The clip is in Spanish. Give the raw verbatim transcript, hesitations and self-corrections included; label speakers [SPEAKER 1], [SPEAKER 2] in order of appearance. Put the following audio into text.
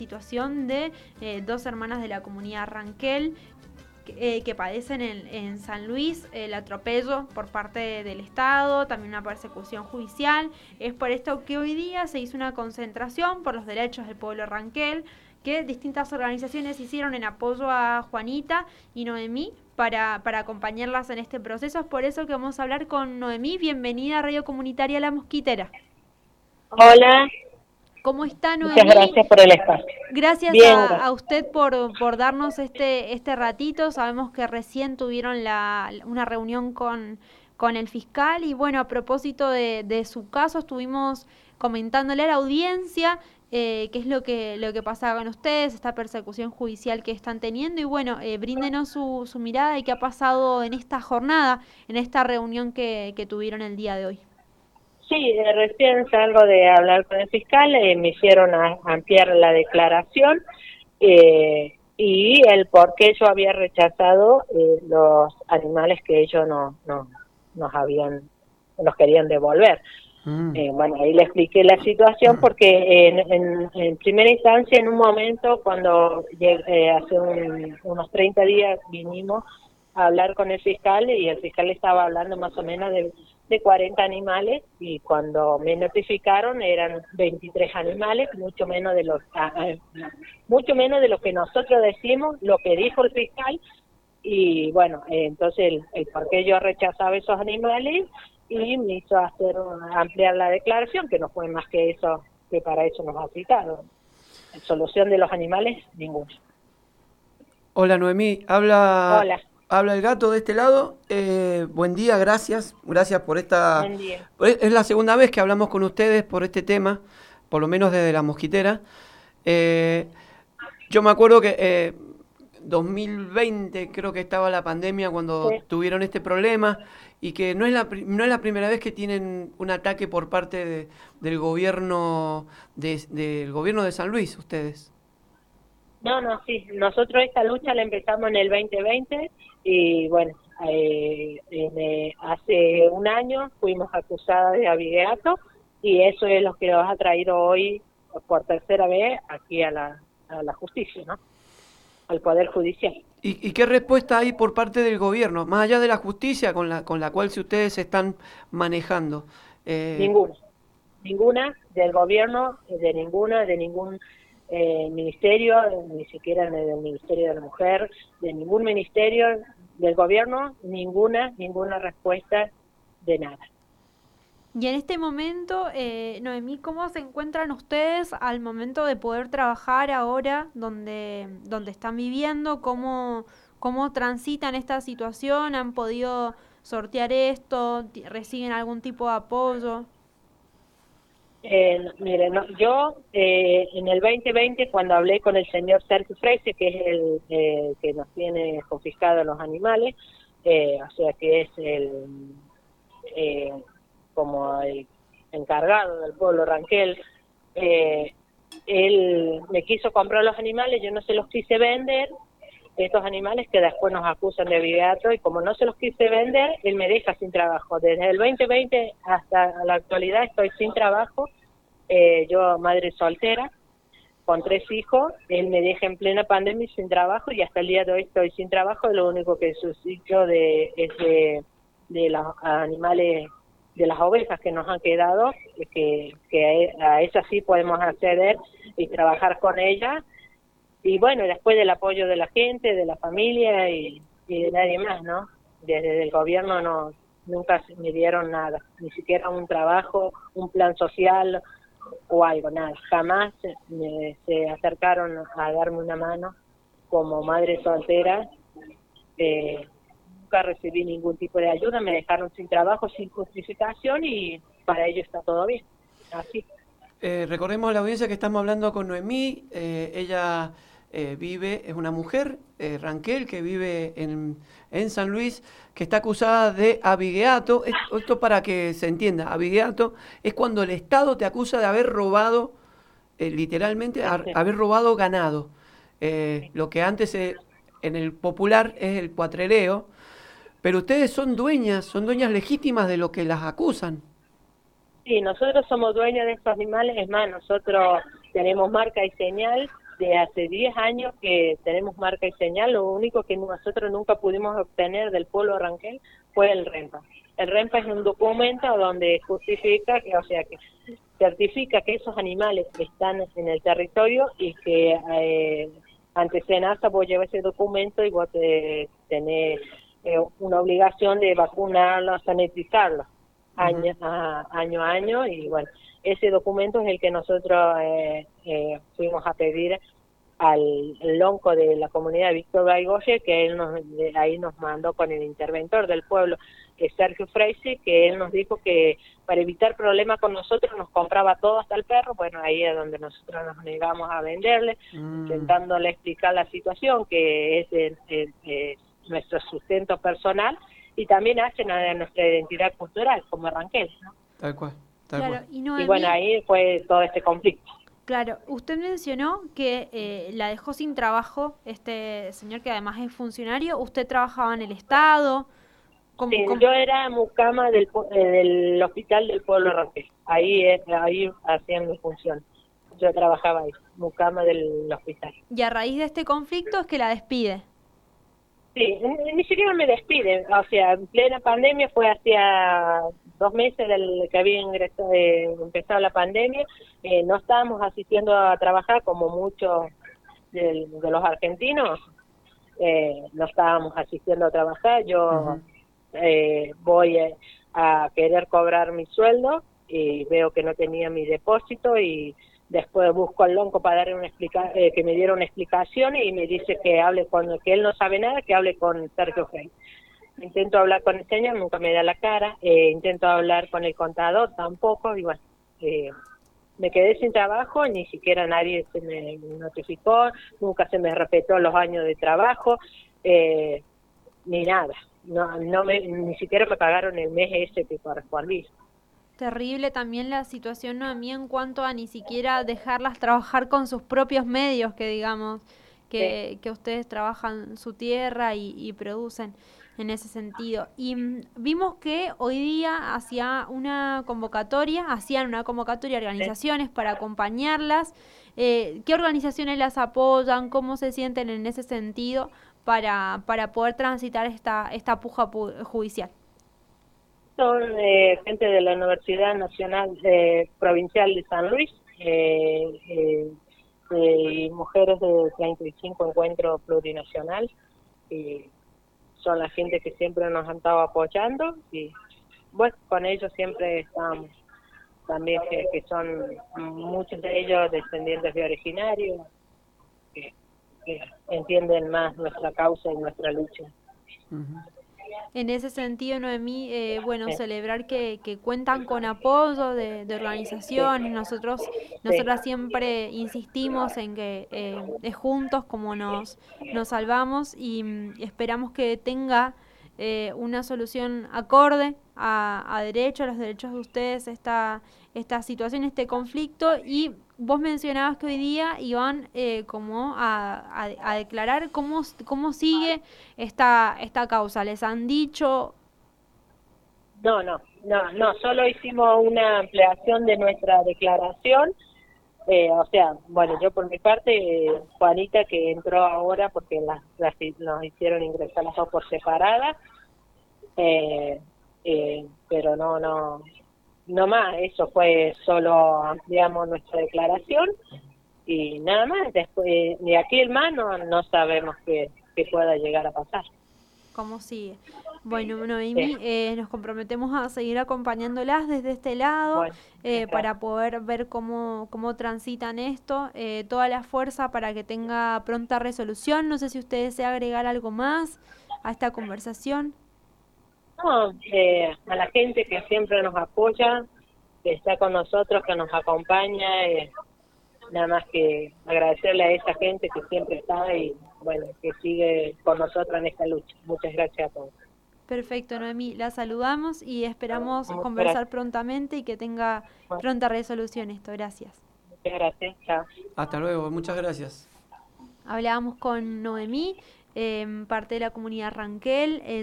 [SPEAKER 1] situación de eh, dos hermanas de la comunidad Ranquel que, eh, que padecen en, en San Luis el atropello por parte de, del Estado, también una persecución judicial. Es por esto que hoy día se hizo una concentración por los derechos del pueblo Ranquel, que distintas organizaciones hicieron en apoyo a Juanita y Noemí para, para acompañarlas en este proceso. Es por eso que vamos a hablar con Noemí. Bienvenida a Radio Comunitaria La Mosquitera.
[SPEAKER 2] Hola.
[SPEAKER 1] ¿Cómo está, Noemí?
[SPEAKER 2] Muchas gracias por el espacio.
[SPEAKER 1] Gracias
[SPEAKER 2] Bien,
[SPEAKER 1] a,
[SPEAKER 2] gracias.
[SPEAKER 1] a usted por, por darnos este este ratito. Sabemos que recién tuvieron la, una reunión con, con el fiscal y bueno, a propósito de, de su caso, estuvimos comentándole a la audiencia eh, qué es lo que lo que pasa con ustedes, esta persecución judicial que están teniendo y bueno, eh, bríndenos su, su mirada y qué ha pasado en esta jornada, en esta reunión que, que tuvieron el día de hoy.
[SPEAKER 2] Sí, eh, recién salgo de hablar con el fiscal, eh, me hicieron a, ampliar la declaración eh, y el por qué yo había rechazado eh, los animales que ellos no, no nos habían, nos querían devolver. Mm. Eh, bueno, ahí le expliqué la situación porque en, en, en primera instancia, en un momento, cuando eh, hace un, unos treinta días vinimos a hablar con el fiscal y el fiscal estaba hablando más o menos de de cuarenta animales y cuando me notificaron eran veintitrés animales, mucho menos de los mucho menos de lo que nosotros decimos, lo que dijo el fiscal y bueno, eh, entonces el, el por qué yo rechazaba esos animales y me hizo hacer ampliar la declaración, que no fue más que eso, que para eso nos ha citado. Solución de los animales, ninguna.
[SPEAKER 3] Hola Noemí, habla...
[SPEAKER 2] Hola.
[SPEAKER 3] Habla el gato de este lado. Eh, buen día, gracias. Gracias por esta...
[SPEAKER 2] Buen día.
[SPEAKER 3] Es la segunda vez que hablamos con ustedes por este tema, por lo menos desde La Mosquitera. Eh, yo me acuerdo que eh, dos mil veinte creo que estaba la pandemia cuando sí. tuvieron este problema y que no es la no es la primera vez que tienen un ataque por parte de, del gobierno de, del gobierno de San Luis, ustedes.
[SPEAKER 2] No, no, sí. Nosotros esta lucha la empezamos en el veinte veinte y bueno, eh, eh, hace un año fuimos acusadas de abigeato y eso es lo que nos ha traído hoy por tercera vez aquí a la, a la justicia, ¿no? Al Poder Judicial.
[SPEAKER 3] ¿Y, ¿Y qué respuesta hay por parte del gobierno, más allá de la justicia con la con la cual si ustedes se están manejando?
[SPEAKER 2] Eh... Ninguna. Ninguna del gobierno, de ninguna, de ningún... Eh, ministerio, ni siquiera del Ministerio de la Mujer, de ningún ministerio del gobierno, ninguna, ninguna respuesta de nada.
[SPEAKER 1] Y en este momento, eh, Noemí, ¿cómo se encuentran ustedes al momento de poder trabajar ahora donde, donde están viviendo? ¿Cómo, cómo transitan esta situación? ¿Han podido sortear esto? ¿Reciben algún tipo de apoyo?
[SPEAKER 2] Eh, mire, no, yo eh, en el veinte veinte cuando hablé con el señor Sergio Freise, que es el eh, que nos tiene confiscados los animales, eh, o sea que es el eh, como el encargado del pueblo Ranquel, eh, él me quiso comprar los animales, yo no se los quise vender, estos animales que después nos acusan de abigeato y como no se los quise vender, él me deja sin trabajo. Desde el veinte veinte hasta la actualidad estoy sin trabajo, eh, yo madre soltera, con tres hijos, él me deja en plena pandemia sin trabajo y hasta el día de hoy estoy sin trabajo, lo único que subsidio de, es de, de los animales, de las ovejas que nos han quedado, que, que a esas sí podemos acceder y trabajar con ellas. Y bueno, después del apoyo de la gente, de la familia y, y de nadie más, ¿no? Desde el gobierno no nunca me dieron nada, ni siquiera un trabajo, un plan social o algo, nada. Jamás me, se acercaron a darme una mano como madre soltera. Eh, nunca recibí ningún tipo de ayuda, me dejaron sin trabajo, sin justificación y para ello está todo bien. Así.
[SPEAKER 3] Eh, recordemos a la audiencia que estamos hablando con Noemí, eh, ella... Eh, vive, es una mujer, eh, Ranquel, que vive en, en San Luis, que está acusada de abigeato. Esto, esto para que se entienda, abigeato es cuando el Estado te acusa de haber robado, eh, literalmente, a, haber robado ganado. Eh, lo que antes eh, en el popular es el cuatrereo, pero ustedes son dueñas, son dueñas legítimas de lo que las acusan.
[SPEAKER 2] Sí, nosotros somos dueños de estos animales, es más, nosotros tenemos marca y señal de hace diez años que tenemos marca y señal. Lo único que nosotros nunca pudimos obtener del pueblo Ranquel fue el REMPA. El REMPA es un documento donde justifica, que, o sea, que certifica que esos animales están en el territorio y que eh, ante SENASA vos llevas ese documento y vos te, tenés eh, una obligación de vacunarlos, sanitizarlos año, uh-huh. a, año a año, y bueno, ese documento es el que nosotros eh, eh, fuimos a pedir al lonco de la comunidad Víctor Baigoye, que él nos, de ahí nos mandó con el interventor del pueblo, que es Sergio Freise, que él nos dijo que para evitar problemas con nosotros nos compraba todo hasta el perro. Bueno, ahí es donde nosotros nos negamos a venderle, mm. intentándole explicar la situación, que es de, de, de nuestro sustento personal, y también hacen a nuestra identidad cultural como Ranquel, ¿no?
[SPEAKER 3] Tal cual, tal
[SPEAKER 1] claro,
[SPEAKER 3] cual.
[SPEAKER 1] Y, no
[SPEAKER 2] y bueno, ahí fue todo este conflicto.
[SPEAKER 1] Claro, usted mencionó que eh, la dejó sin trabajo este señor, que además es funcionario. ¿Usted trabajaba en el Estado? ¿Cómo,
[SPEAKER 2] sí,
[SPEAKER 1] cómo?
[SPEAKER 2] Yo era mucama del, eh, del hospital del pueblo Ranquel. Ahí, eh, ahí hacían mi función. Yo trabajaba ahí, mucama del hospital.
[SPEAKER 1] Y a raíz de este conflicto es que la despide.
[SPEAKER 2] Sí, ni, ni siquiera me despiden. O sea, en plena pandemia, fue hacía dos meses del que había ingresado, eh, empezado la pandemia. Eh, no estábamos asistiendo a trabajar como muchos de, de los argentinos. Eh, no estábamos asistiendo a trabajar. Yo uh-huh. eh, voy a, a querer cobrar mi sueldo y veo que no tenía mi depósito, y después busco al lonco para darle una explica eh, que me diera una explicación, y me dice que hable con, que él no sabe nada, que hable con Sergio Frey. Intento hablar con el señor, nunca me da la cara. Eh, intento hablar con el contador, tampoco. Y bueno, eh, me quedé sin trabajo, ni siquiera nadie se me notificó, nunca se me respetó los años de trabajo, eh, ni nada. No, no me, ni siquiera me pagaron el mes ese que correspondía.
[SPEAKER 1] Terrible también la situación, Noemí, en cuanto a ni siquiera dejarlas trabajar con sus propios medios, que digamos que, sí. que ustedes trabajan su tierra y, y producen en ese sentido. Y mmm, vimos que hoy día hacía una convocatoria, hacían una convocatoria a organizaciones sí. para acompañarlas. Eh, ¿Qué organizaciones las apoyan? ¿Cómo se sienten en ese sentido para, para poder transitar esta, esta puja pu- judicial?
[SPEAKER 2] Son eh, gente de la Universidad Nacional eh, Provincial de San Luis, eh, eh, eh, mujeres de treinta y cinco Encuentro Plurinacional, y son la gente que siempre nos han estado apoyando, y bueno, con ellos siempre estamos. También que, que son muchos de ellos descendientes de originarios, que, que entienden más nuestra causa y nuestra lucha.
[SPEAKER 3] Uh-huh.
[SPEAKER 1] En ese sentido, Noemí, eh, bueno, sí. celebrar que, que cuentan con apoyo de, de organizaciones. Sí. Nosotros, nosotras sí. siempre insistimos en que eh, es juntos como nos, nos salvamos, y mm, esperamos que tenga eh, una solución acorde a, a derecho, a los derechos de ustedes, esta, esta situación, este conflicto. Y vos mencionabas que hoy día iban eh, como a, a, a declarar cómo, cómo sigue esta, esta causa. ¿Les han dicho?
[SPEAKER 2] No, no, no, no, solo hicimos una ampliación de nuestra declaración. Eh, o sea, bueno, yo por mi parte, eh, Juanita, que entró ahora porque las, las nos hicieron ingresar las dos por separada, eh, eh, pero no, no, no más, eso fue solo ampliamos nuestra declaración y nada más. Después, de aquí el más no, no sabemos qué, qué pueda llegar a pasar.
[SPEAKER 1] ¿Cómo sigue? Bueno, Noemí, sí. eh, nos comprometemos a seguir acompañándolas desde este lado, bueno, eh, para poder ver cómo, cómo transitan esto, eh, toda la fuerza para que tenga pronta resolución. No sé si usted desea agregar algo más a esta conversación.
[SPEAKER 2] No, eh, a la gente que siempre nos apoya, que está con nosotros, que nos acompaña, eh, nada más que agradecerle a esa gente que siempre está y bueno, que sigue con nosotros en esta lucha. Muchas gracias a todos.
[SPEAKER 1] Perfecto, Noemí, la saludamos y esperamos Muchas conversar gracias. prontamente y que tenga pronta resolución esto. Gracias.
[SPEAKER 2] Muchas gracias, chao.
[SPEAKER 3] Hasta luego, muchas gracias.
[SPEAKER 1] Hablábamos con Noemí, eh, parte de la comunidad Ranquel. Eh,